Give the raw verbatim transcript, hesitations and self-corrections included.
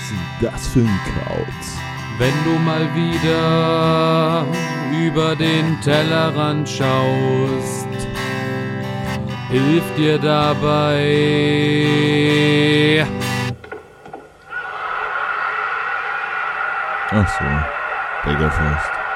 ist das für ein Kauz? Wenn du mal wieder über den Tellerrand schaust, hilft dir dabei. Ach so, Bäckerfest.